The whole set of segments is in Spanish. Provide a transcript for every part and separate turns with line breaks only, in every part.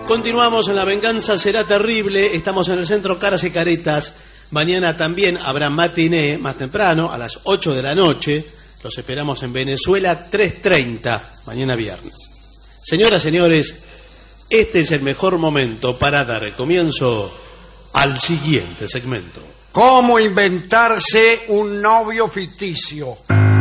Continuamos en La Venganza Será Terrible. Estamos en el Centro Caras y Caretas. Mañana también habrá matiné, más temprano, a las 8 de la noche. Los esperamos en Venezuela 3:30, mañana viernes. Señoras, señores, este es el mejor momento para dar comienzo al siguiente segmento.
¿Cómo inventarse un novio ficticio?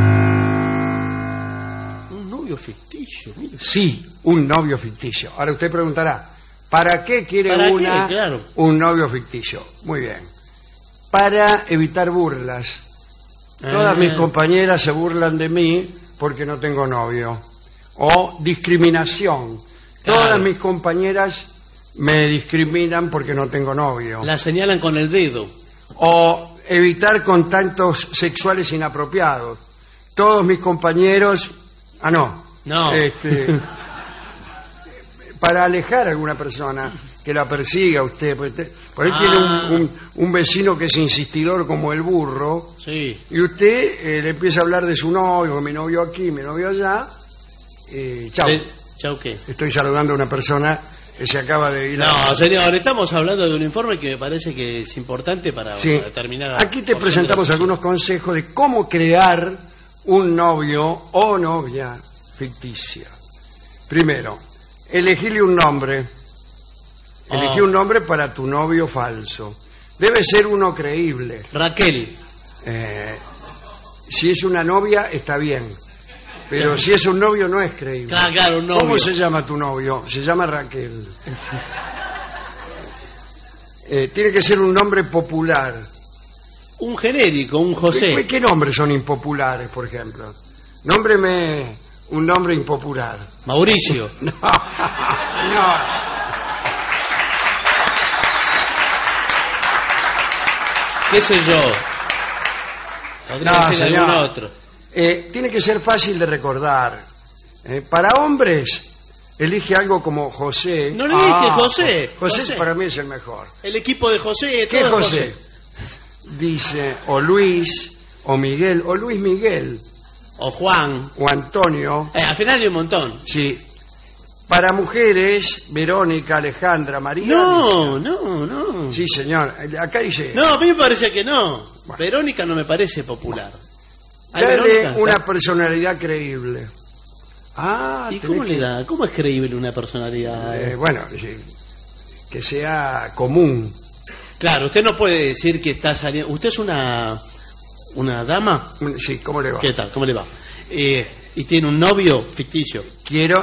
¿Un novio ficticio? Mire.
Sí, un novio ficticio. Ahora usted preguntará, ¿para qué quiere
¿Para qué?
una
Claro.
un novio ficticio? Muy bien. Para evitar burlas. Todas mis compañeras se burlan de mí porque no tengo novio. O discriminación.
Claro.
Todas mis compañeras me discriminan porque no tengo novio.
La señalan con el dedo.
O evitar contactos sexuales inapropiados. Todos mis compañeros... no. Para alejar a alguna persona que la persiga a usted. Por ahí tiene un vecino que es insistidor como el burro.
Sí.
Y usted le empieza a hablar de su novio, mi novio aquí, mi novio allá. Chau.
¿Chau qué?
Estoy saludando a una persona que se acaba de ir.
No, señor, estamos hablando de un informe que me parece que es importante para
sí.
determinar.
Aquí te presentamos algunos consejos de cómo crear un novio o novia ficticia. Primero, elegirle un nombre. Elegí un nombre para tu novio falso. Debe ser uno creíble.
Raquel.
Si es una novia, está bien. Pero si es un novio, no es creíble.
Claro, un novio.
¿Cómo se llama tu novio? Se llama Raquel. Tiene que ser un nombre popular.
Un genérico, un José.
¿Qué nombres son impopulares, por ejemplo? Nómbreme un nombre impopular.
Mauricio.
No.
¿Qué sé yo? Podría ser algún otro.
Tiene que ser fácil de recordar. Para hombres, elige algo como José.
No le dije José.
José para mí es el mejor.
El equipo de José.
¿Qué es José? Dice, o Luis, o Miguel, o Luis Miguel.
O Juan.
O Antonio.
Al final hay un montón.
Sí. Para mujeres, Verónica, Alejandra, María.
No.
Sí, señor. Acá dice...
No, a mí me parece que no.
Bueno.
Verónica no me parece popular.
Dale una personalidad creíble.
¿Y cómo le da? ¿Cómo es creíble una personalidad?
Bueno, sí, que sea común.
Claro, usted no puede decir que está saliendo... ¿Usted es una dama?
Sí, ¿cómo le va?
¿Qué tal? ¿Cómo le va? Y tiene un novio ficticio.
Quiero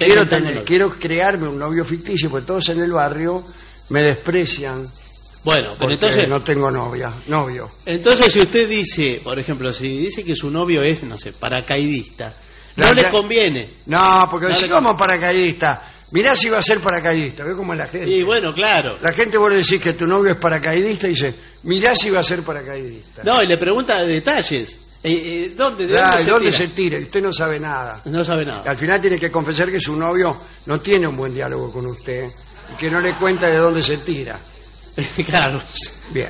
crearme un novio ficticio, porque todos en el barrio me desprecian.
Bueno, pero entonces
no tengo novio.
Entonces, si usted dice, por ejemplo, si dice que su novio es, no sé, paracaidista, no le conviene.
No, porque si como paracaidista, mirá si va a ser paracaidista, ve cómo es la gente.
Y bueno, claro.
La gente vos le decís que tu novio es paracaidista y dice, mirá si va a ser paracaidista.
No, y le pregunta detalles. ¿Dónde
se tira? Y usted no sabe nada.
No sabe nada.
Al final tiene que confesar que su novio no tiene un buen diálogo con usted y que no le cuenta de dónde se tira.
Claro.
Bien.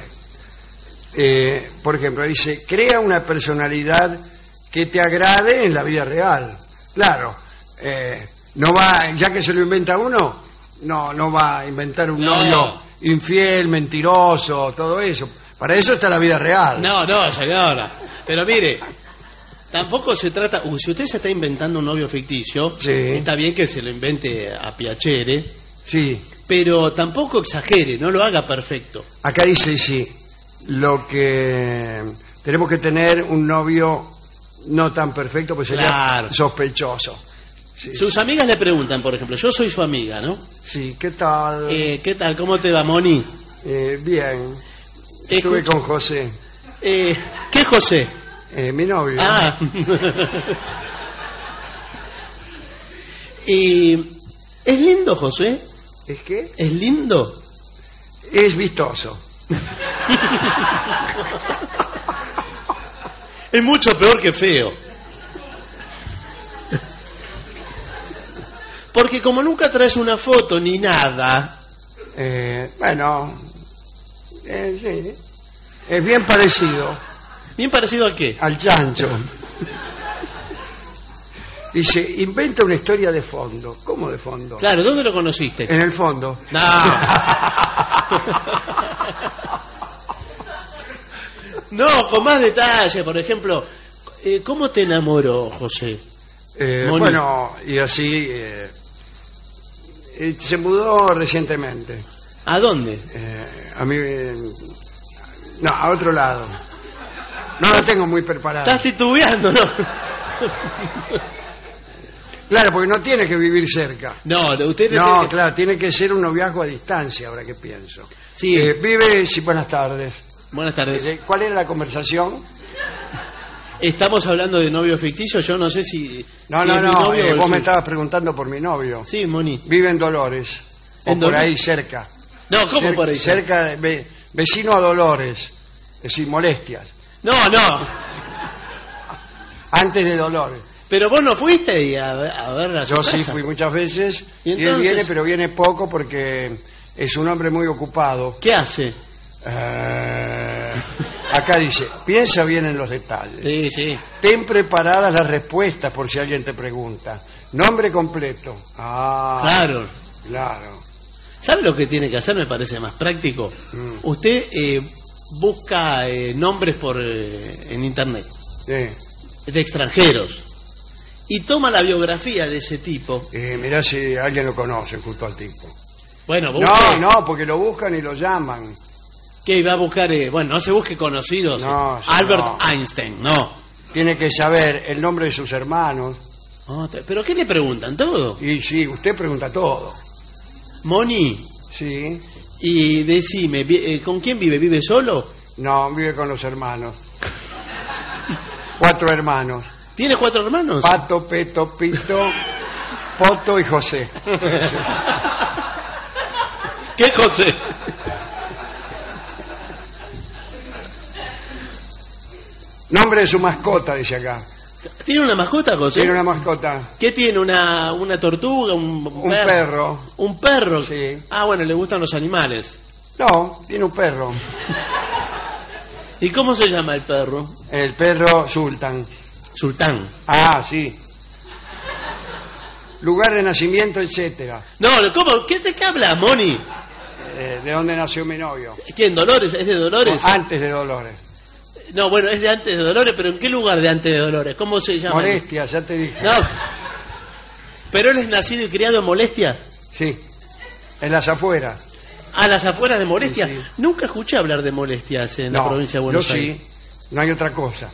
Por ejemplo, dice, crea una personalidad que te agrade en la vida real. Claro. No va, ya que se lo inventa uno, no va a inventar un novio infiel, mentiroso, todo eso. Para eso está la vida real.
No, señora. Pero mire, tampoco se trata... si usted se está inventando un novio ficticio,
sí,
está bien que se lo invente a piacere.
Sí.
Pero tampoco exagere, no lo haga perfecto.
Acá dice, sí, lo que... Tenemos que tener un novio no tan perfecto, pues sería sospechoso. Sí,
Sus amigas le preguntan, por ejemplo, yo soy su amiga, ¿no?
Sí, ¿qué tal?
¿Qué tal? ¿Cómo te va, Moni?
Bien. Estuve con José.
¿Qué José?
Mi novio.
¿Es lindo, José?
¿Es qué?
¿Es lindo?
Es vistoso.
Es mucho peor que feo. Porque como nunca traes una foto ni nada...
Bueno... sí. Es bien parecido.
¿Bien parecido a qué?
Al chancho. Dice, inventa una historia de fondo. ¿Cómo de fondo?
Claro, ¿dónde lo conociste?
En el fondo.
No. No, con más detalle. Por ejemplo, ¿cómo te enamoró, José?
Bueno, y así... se mudó recientemente.
¿A dónde?
A mí... no, a otro lado. No lo tengo muy preparado.
Estás titubeando, ¿no?
Claro, porque no tiene que vivir cerca.
No, usted...
No, claro, tiene que ser un noviazgo a distancia, ahora que pienso.
Sí.
Vive... Sí, buenas tardes.
Buenas tardes.
¿Cuál era la conversación?
Estamos hablando de novio ficticio, yo no sé si...
No,
si
no,
es mi
no,
novio o el
vos me
suyo.
estabas preguntando por mi novio.
Sí, Moni.
Vive en Dolores.
¿En
O por
Dolores?
ahí cerca.
No, ¿cómo por ahí?
Cerca, vecino a Dolores. Es decir, Molestias.
No, no.
Antes de Dolores.
Pero vos no fuiste y a ver a su
Yo sí
casa.
fui muchas veces.
¿Y
Y él
entonces?
viene, pero viene poco porque es un hombre muy ocupado.
¿Qué hace?
Acá dice, piensa bien en los detalles.
Sí, sí.
Ten preparadas las respuestas por si alguien te pregunta. Nombre completo. Ah,
Claro.
claro.
¿Sabe lo que tiene que hacer? Me parece más práctico.
Mm.
Usted busca nombres en internet
Sí.
de extranjeros y toma la biografía de ese tipo.
Mirá si alguien lo conoce justo al tipo.
Bueno,
No,
busque.
no, porque lo buscan y lo llaman.
¿Qué va a buscar? Bueno, no se busque conocidos.
No, sí,
Albert
no.
Einstein, no.
Tiene que saber el nombre de sus hermanos.
¿Pero qué le preguntan? ¿Todo?
Y sí, usted pregunta todo.
Moni,
Sí.
y decime, ¿con quién vive? ¿Vive solo?
No, vive con los hermanos. 4 hermanos.
¿Tiene 4 hermanos?
Pato, Peto, Pito, Poto y José.
¿Qué José?
Nombre de su mascota, dice acá.
¿Tiene una mascota, José?
Tiene una mascota.
¿Qué tiene? ¿Una tortuga? ¿Un
perro.
¿Un perro?
Sí.
Ah, bueno, le gustan los animales.
No, tiene un perro.
¿Y cómo se llama el perro?
El perro Sultan.
Sultán.
Ah, sí. Lugar de nacimiento, etcétera.
No, ¿cómo? ¿De qué habla, Moni?
¿De dónde nació mi novio?
¿Quién? ¿Dolores? ¿Es de Dolores?
Antes de Dolores.
No, bueno, es de antes de Dolores, pero ¿en qué lugar de antes de Dolores? ¿Cómo se llama?
Molestias, ya te dije.
No. ¿Pero él es nacido y criado en Molestias?
Sí, en las afueras.
¿A las afueras de Molestias?
Sí, sí.
Nunca escuché hablar de Molestias en la provincia de Buenos Aires.
Yo sí, no hay otra cosa.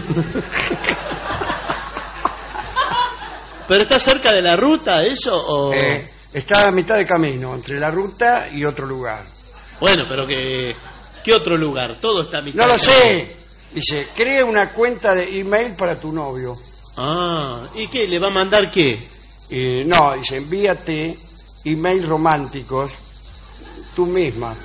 ¿Pero está cerca de la ruta eso o...?
Está a mitad de camino, entre la ruta y otro lugar.
Bueno, pero ¿qué otro lugar? Todo está a mitad.
No lo
de camino.
sé. Dice, crea una cuenta de email para tu novio.
Ah, ¿y qué? ¿Le va a mandar qué?
No, dice, envíate email románticos tú misma.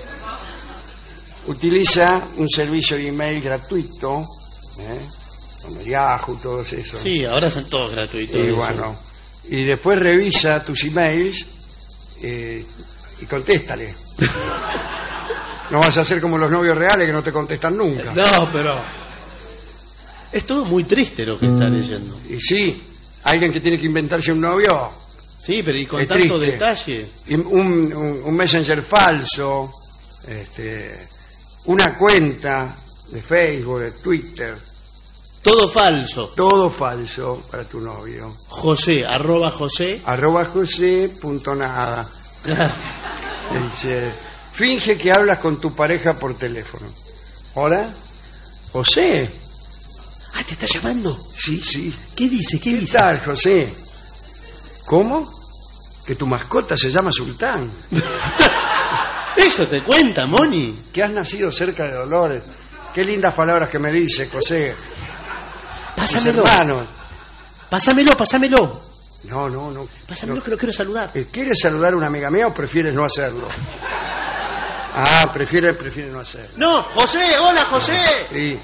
Utiliza un servicio de email gratuito, como Yahoo, todos esos.
Sí, ahora son todos gratuitos.
Y
eso.
bueno, y después revisa tus emails y contéstale. No vas a ser como los novios reales que no te contestan nunca.
No, pero... Es todo muy triste lo que está leyendo.
Y sí, alguien que tiene que inventarse un novio,
Sí, pero y con
es
tanto
triste.
detalle.
Y un messenger falso, una cuenta de Facebook, de Twitter,
Todo falso.
todo falso para tu novio.
José, @José.
@José.nada. Dice, finge que hablas con tu pareja por teléfono. ¿Hola? ¿José?
Ah, ¿te está llamando?
Sí, sí.
¿Qué dice? ¿Qué
¿Qué
dice?
tal, José? ¿Cómo? Que tu mascota se llama Sultán.
Eso te cuenta, Moni.
Que has nacido cerca de Dolores. Qué lindas palabras que me dice, José. Mis
Pásamelo.
hermanos.
Pásamelo.
No, no, no.
Pásamelo
No.
que lo quiero saludar.
¿Quieres saludar a una amiga mía o prefieres no hacerlo? Ah, prefiere no hacerlo.
No, José, hola José.
Sí.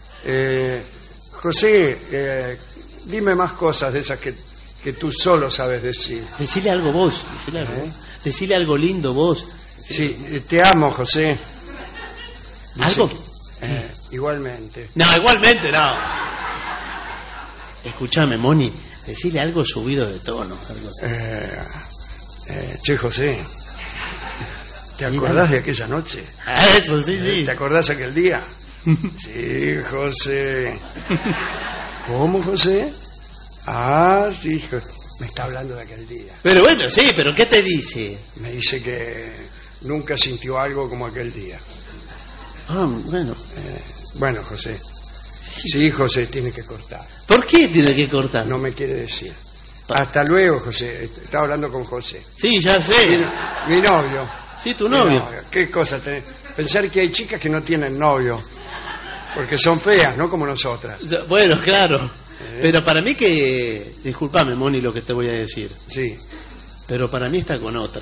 José, dime más cosas de esas que tú solo sabes decir.
Decile algo vos, decile algo.
¿Eh?
Decile algo lindo vos.
Sí, te amo, José. Dice
¿Algo?
que- igualmente.
No, igualmente no. Escuchame, Moni. Decirle algo subido de tono. Algo así.
Che, José, ¿te
Sí,
acordás
dale.
de aquella noche?
Ah, eso sí, sí.
¿Te acordás aquel día? Sí, José. ¿Cómo, José? Ah, sí, me está hablando de aquel día.
Pero bueno, sí, pero ¿qué te dice?
Me dice que nunca sintió algo como aquel día.
Ah, bueno.
Bueno, José. Sí, José, tiene que cortar.
¿Por qué tiene que cortar?
No me quiere decir. Hasta luego, José. Estaba hablando con José.
Sí, ya sé.
Mi novio.
Sí, tu
Mi
novio.
¿Qué cosa tenés? Pensar que hay chicas que no tienen novio. Porque son feas, no como nosotras.
Bueno, claro. Pero para mí que... Disculpame, Moni, lo que te voy a decir.
Sí.
Pero para mí está con otra.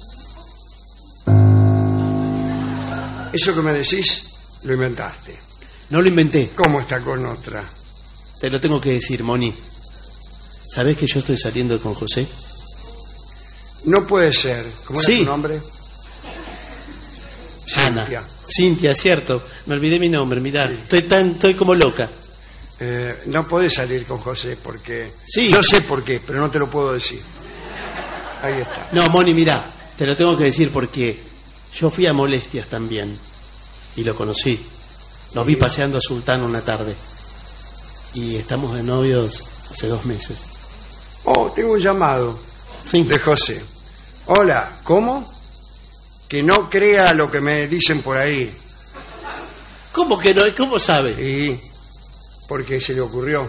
Eso que me decís, lo inventaste.
No lo inventé.
¿Cómo está con otra?
Te lo tengo que decir, Moni. ¿Sabés que yo estoy saliendo con José?
No puede ser. ¿Cómo era
Sí.
tu nombre?
Ana.
Cintia.
Cintia, cierto. Me olvidé mi nombre, mirá.
Sí.
Estoy como loca.
No podés salir con José porque...
Sí.
Yo sé por qué, pero no te lo puedo decir. Ahí está.
No, Moni, mirá. Te lo tengo que decir porque yo fui a Molestias también. Y lo conocí. Nos vi paseando a Sultán una tarde. Y estamos de novios hace 2 meses.
Oh, tengo un llamado
Sí.
de José. Hola, ¿cómo? Que no crea lo que me dicen por ahí.
¿Cómo que no? ¿Cómo sabe?
Y porque se le ocurrió.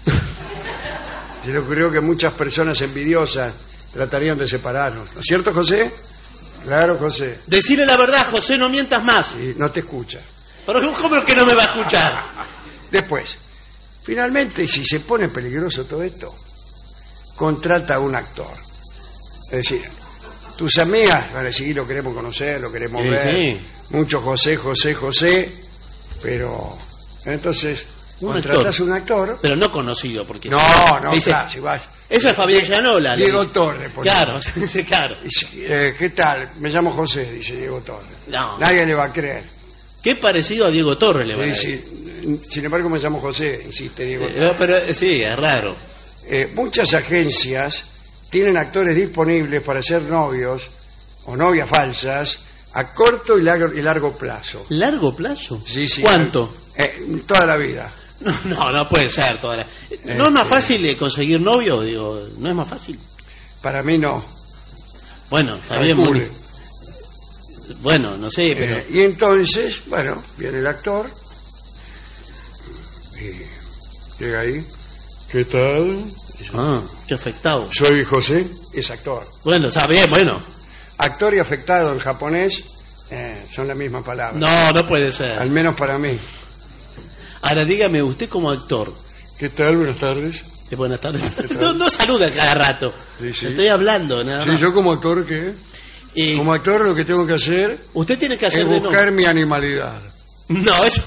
Se le ocurrió que muchas personas envidiosas tratarían de separarnos. ¿No es cierto, José? Claro, José.
Decile la verdad, José, no mientas más.
Y no te escucha.
Pero ¿cómo es que no me va a escuchar?
Después, finalmente, si se pone peligroso todo esto, contrata a un actor. Es decir, tus amigas van a decir, lo queremos conocer, lo queremos
Sí,
ver.
sí.
Mucho José, José, José, pero entonces
Un
contratas
actor.
un actor.
Pero no conocido, porque...
No,
dice,
claro, si vas.
Eso es Fabián Llanola. le
Diego
dice.
Torres, por
Claro,
ejemplo.
sí, claro.
Dice, ¿qué tal? Me llamo José, dice Diego Torres.
No.
Nadie le va a creer.
Qué parecido a Diego Torres le va a
Sí,
decir.
sí. Sin embargo, me llamo José, insiste Diego Torres.
Pero sí, es raro.
Muchas agencias tienen actores disponibles para ser novios o novias falsas a corto y largo plazo.
¿Largo plazo?
Sí, sí.
¿Cuánto?
Toda la vida.
No puede ser toda la... ¿No es más fácil conseguir novio? Digo, ¿no es más fácil?
Para mí no.
Bueno, está bien.
Calcule.
Bueno, no sé, pero...
Y entonces, bueno, viene el actor y llega ahí. ¿Qué tal?
Ah, qué afectado.
Soy José, es actor.
Bueno, está bien, bueno.
Actor y afectado en japonés son la misma palabra.
No puede ser.
Al menos para mí.
Ahora dígame, usted como actor...
¿Qué tal? Buenas tardes.
Buenas tardes. No saluda cada rato.
Sí, sí.
Estoy hablando, nada
Sí,
más.
yo como actor, ¿qué? Como actor lo que tengo que hacer
Usted tiene que hacer
es
de
buscar mi animalidad.
No, eso...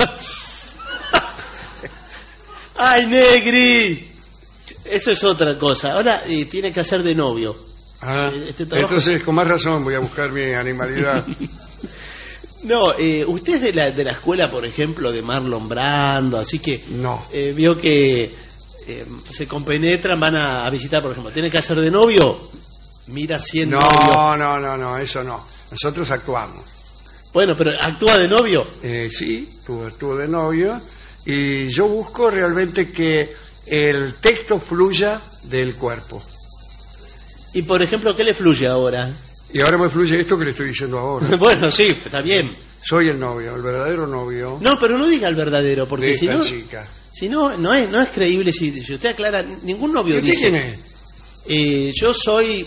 ¡Ay, Negri! Eso es otra cosa. Ahora tiene que hacer de novio.
Ah,
Este trabajo-
entonces, con más razón, voy a buscar mi animalidad.
No, usted es de la escuela, por ejemplo, de Marlon Brando, así que
No.
vio que se compenetran, van a visitar, por ejemplo, tiene que hacer de novio, mira 100 novios.
No, eso no. Nosotros actuamos.
Bueno, pero actúa de novio.
Sí, estuvo de novio y yo busco realmente que el texto fluya del cuerpo.
Y, por ejemplo, ¿qué le fluye ahora?
Y ahora me fluye esto que le estoy diciendo ahora.
Bueno, sí, está bien.
Soy el novio, el verdadero novio
No, pero no diga el verdadero,
de
porque si
esta
no,
chica.
no es creíble si usted aclara, ningún novio
¿Y usted
dice...
quién es?
Yo soy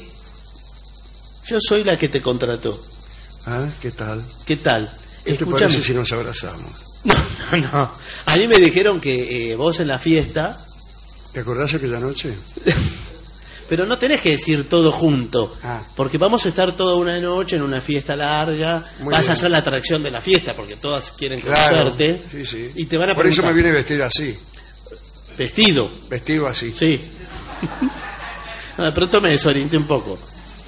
la que te contrató.
Ah, ¿qué tal?
¿Qué tal?
¿Qué te
Escúchame.
parece si nos abrazamos?
No. A mí me dijeron que vos en la fiesta,
¿Te acordás aquella noche?
pero no tenés que decir todo junto,
Ah.
porque vamos a estar toda una noche en una fiesta larga,
Muy
vas
bien.
a ser la atracción de la fiesta, porque todas quieren
Claro.
conocerte,
Sí, sí.
y te van a
Por eso
preguntar,
me vine vestido así,
vestido,
vestido así.
sí. No, de pronto me desorienté un poco.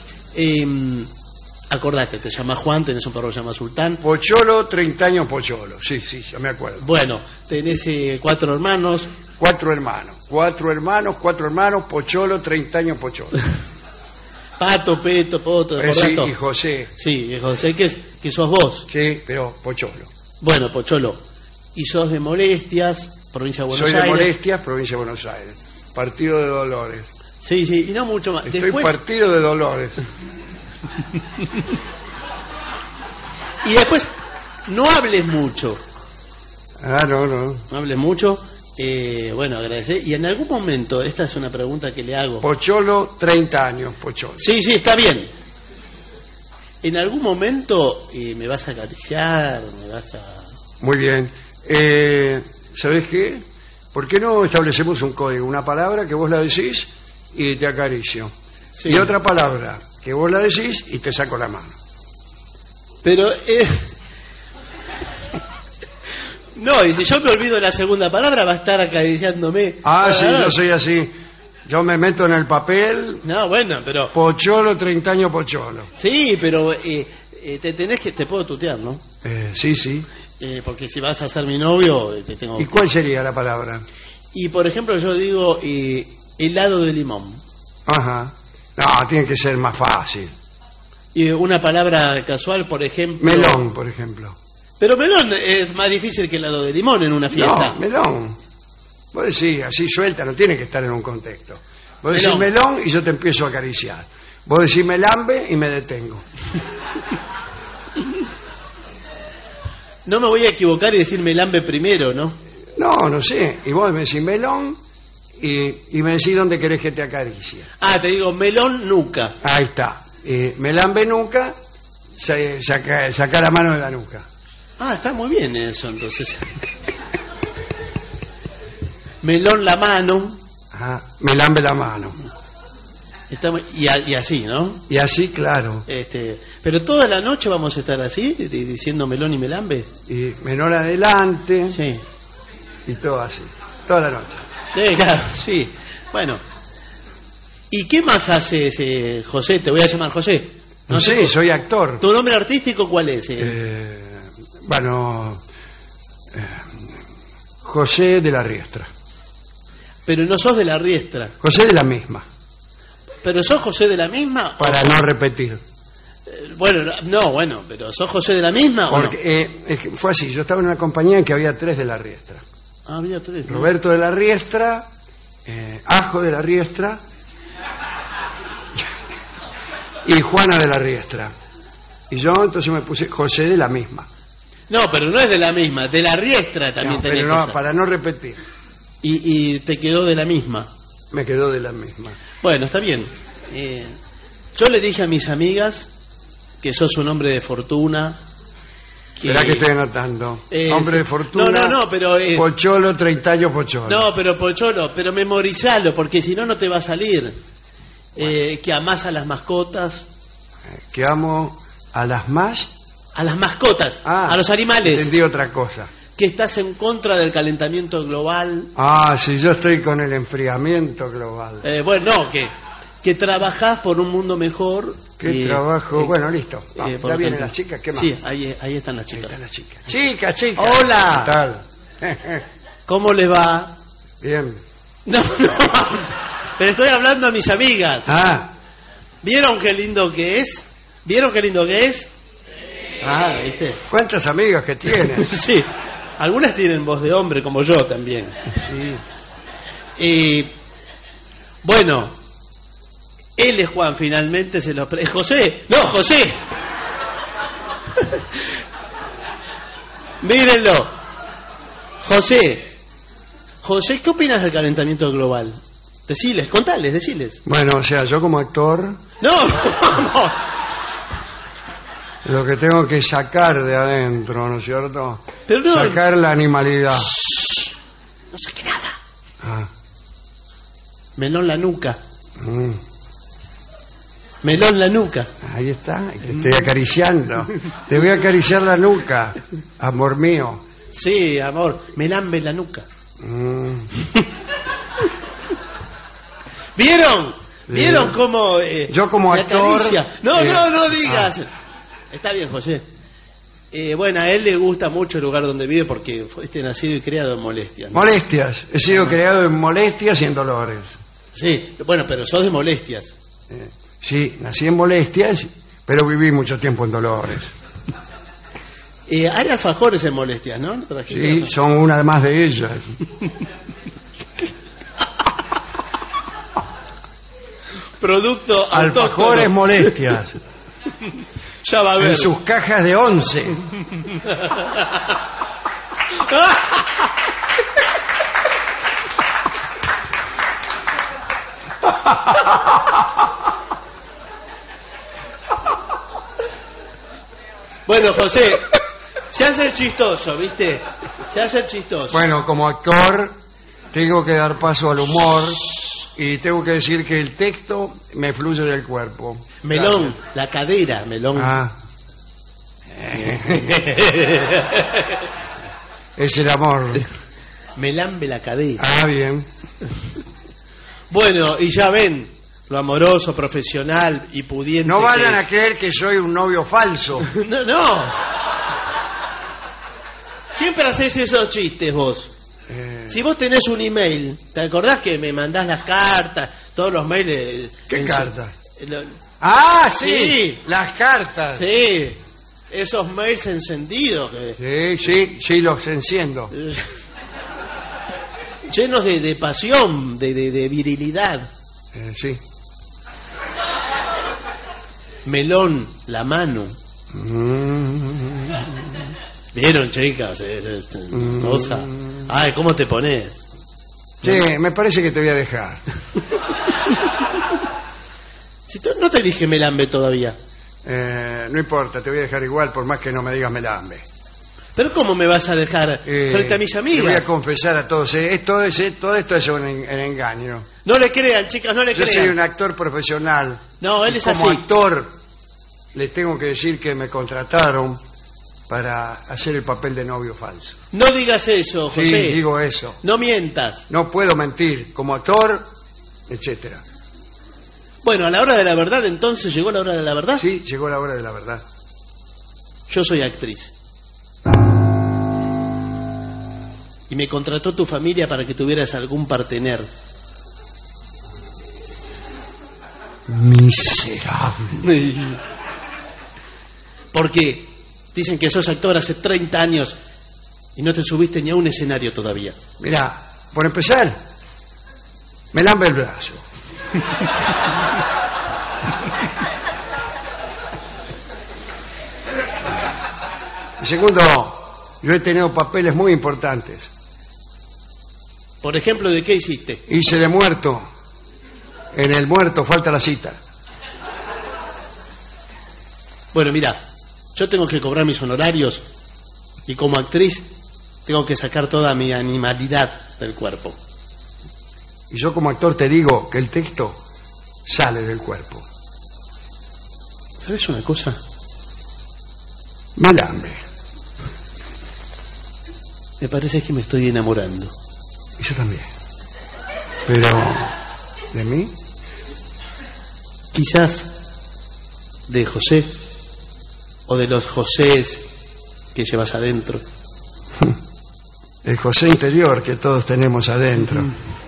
Acordate, te llamas Juan, tenés un perro que se llama Sultán.
Pocholo, 30 años Pocholo. Sí, ya me acuerdo.
Bueno, tenés 4 hermanos,
4 hermanos, Pocholo, 30 años Pocholo.
Pato, Peto, Poto,
Sí, y José.
Sí, y José, que sos vos.
Sí, pero Pocholo.
Bueno, Pocholo. Y sos de Molestias, provincia de Buenos Aires.
Soy de Molestias, provincia de Buenos Aires. Partido de Dolores.
Sí, y no mucho más.
Estoy partido de Dolores.
Y después, no hables mucho.
No.
No hables mucho. Bueno, agradecer. Y en algún momento, esta es una pregunta que le hago.
Pocholo, 30 años, Pocholo.
Sí, está bien. En algún momento me vas a acariciar, me vas a...
Muy bien. ¿Sabés qué? ¿Por qué no establecemos un código? Una palabra que vos la decís y te acaricio.
Sí.
Y otra palabra que vos la decís y te saco la mano.
Pero... No, y si yo me olvido la segunda palabra, va a estar acariciándome.
Sí, yo soy así. Yo me meto en el papel.
No, bueno, pero...
Pocholo, 30 años Pocholo.
Sí, pero te puedo tutear, ¿no?
Sí.
Porque si vas a ser mi novio, te tengo...
¿Y cuál sería la palabra?
Y por ejemplo, yo digo helado de limón.
Ajá. No, tiene que ser más fácil.
Y una palabra casual, por ejemplo...
Melón, por ejemplo.
Pero melón es más difícil que helado de limón en una fiesta.
No, melón. Vos decís así suelta, no tiene que estar en un contexto. Vos decís melón y yo te empiezo a acariciar. Vos decís melambe y me detengo.
No me voy a equivocar y decir melambe primero, ¿no?
No sé. Y vos me decís melón y me decís dónde querés que te acaricie.
Te digo melón nuca.
Ahí está. Melambe nuca, saca la mano de la nuca.
Está muy bien eso, entonces. Melón la mano.
Melambe la mano.
Y así, ¿no?
Y así, claro.
Pero toda la noche vamos a estar así, diciendo melón y melambe.
Y menor adelante.
Sí.
Y todo así. Toda la noche.
Claro, sí. Bueno. ¿Y qué más haces, José? Te voy a llamar José.
No sé, soy actor.
¿Tu nombre artístico cuál es?
José de la Riestra.
Pero no sos de la Riestra.
José de la misma.
¿Pero sos José de la misma?
Para no repetir.
Bueno, pero ¿sos José de la misma
porque, o no? Fue así, yo estaba en una compañía en que había 3 de la Riestra.
Había 3.
Roberto de la Riestra, Ajo de la Riestra y Juana de la Riestra. Y yo entonces me puse José de la misma.
No, pero no es de la misma, de la Riestra también tenés que ser.
Para no repetir.
Y te quedó de la misma.
Me quedó de la misma.
Bueno, está bien. Yo le dije a mis amigas que sos un hombre de fortuna.
Será que estoy anotando. Hombre de fortuna.
No, pero...
Pocholo, 30 años Pocholo.
No, pero Pocholo, pero memorizalo, porque si no, no te va a salir. Que amás a las mascotas.
Que amo a las más...
A las mascotas, a los animales.
Entendí otra cosa.
Que estás en contra del calentamiento global.
Sí, yo estoy con el enfriamiento global.
Que trabajás por un mundo mejor.
¿Qué trabajo? Bueno, listo. ¿Ya vienen las chicas? ¿Qué más?
Sí, ahí están las chicas.
Chicas.
Hola.
¿Qué tal?
¿Cómo les va?
Bien.
No. Pero estoy hablando a mis amigas. ¿Vieron qué lindo que es? ¿Viste?
¿Cuántas amigas que tienes?
Sí, algunas tienen voz de hombre como yo también.
Sí.
Y bueno, él es Juan, finalmente se lo... José, no, José. Mírenlo. José, ¿qué opinas del calentamiento global? Deciles.
Bueno, o sea, yo como actor...
No.
Lo que tengo que sacar de adentro, ¿no es cierto?
Pero no,
sacar la animalidad.
No saque nada. Melón la nuca. Melón la nuca.
Ahí está, te estoy acariciando. Te voy a acariciar la nuca, amor mío.
Sí, amor, me lambe la nuca. ¿Vieron cómo
yo como actor
no digas. Está bien, José. Bueno, a él le gusta mucho el lugar donde vive porque fue nacido y criado en Molestias, ¿no?
Molestias. He sido creado en Molestias y en Dolores.
Sí, bueno, pero sos de Molestias.
Sí, nací en Molestias, pero viví mucho tiempo en Dolores.
Hay alfajores en Molestias, ¿no?
Sí, son una más de ellas.
Producto
Alfajores
autóctono.
Molestias.
Ya va a ver.
En sus cajas de 11.
Bueno, José, se hace el chistoso, ¿viste? Se hace el chistoso.
Bueno, como actor tengo que dar paso al humor y tengo que decir que el texto me fluye del cuerpo.
Melón,
Gracias.
la cadera, melón.
Ah. Es el amor.
Melambe la cadera.
Ah, bien.
Bueno, y ya ven, lo amoroso, profesional y pudiente.
No vayan
que
a
es.
creer que soy un novio falso.
No, no. Siempre haces esos chistes vos. Si vos tenés un email, ¿te acordás que me mandás las cartas, todos los mails?
¿Qué cartas?
Lo-
Ah, sí,
Sí.
las cartas.
Sí, esos mails encendidos,
Sí, los enciendo.
llenos de pasión, de virilidad.
Sí.
Melón, la mano. ¿Vieron, chicas? Cosa. Ay, ¿cómo te pones?
Sí, me parece que te voy a dejar.
Si no te dije melambe todavía.
No importa, te voy a dejar igual por más que no me digas melambe.
¿Pero cómo me vas a dejar frente a mis
Te voy a
amigas?
confesar a todos, todo esto es un engaño.
No le crean, chicas, no le
Yo
crean.
soy un actor profesional.
No, él
y
es
como
así.
actor, les tengo que decir que me contrataron para hacer el papel de novio falso.
No digas eso,
Sí,
José.
digo eso.
No mientas.
No puedo mentir como actor, etcétera.
Bueno, a la hora de la verdad, entonces llegó la hora de la verdad.
Sí, llegó la hora de la verdad.
Yo soy actriz. Y me contrató tu familia para que tuvieras algún partener.
Miserable.
¿Por qué? Dicen que sos actor hace 30 años y no te subiste ni a un escenario todavía.
Mira, por empezar, me lambe el brazo. Y segundo, yo he tenido papeles muy importantes.
Por ejemplo, ¿de qué hiciste?
Hice de muerto. En el muerto falta la cita.
Bueno, mira, yo tengo que cobrar mis honorarios y como actriz tengo que sacar toda mi animalidad del cuerpo.
Y yo como actor te digo que el texto sale del cuerpo.
¿Sabes una cosa?
Me lambe.
Me parece que me estoy enamorando.
Y yo también. Pero, ¿de mí?
Quizás de José o de los Josés que llevas adentro.
El José interior que todos tenemos adentro.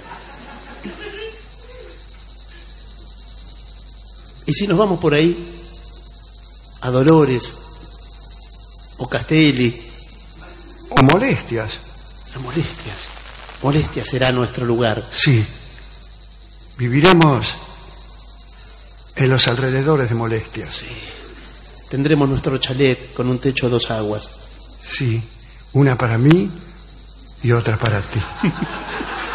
¿Y si nos vamos por ahí? A Dolores o Castelli.
O Molestias.
A Molestias. Molestias será nuestro lugar.
Sí. Viviremos en los alrededores de Molestias.
Sí. Tendremos nuestro chalet con un techo a 2 aguas.
Sí. Una para mí y otra para ti.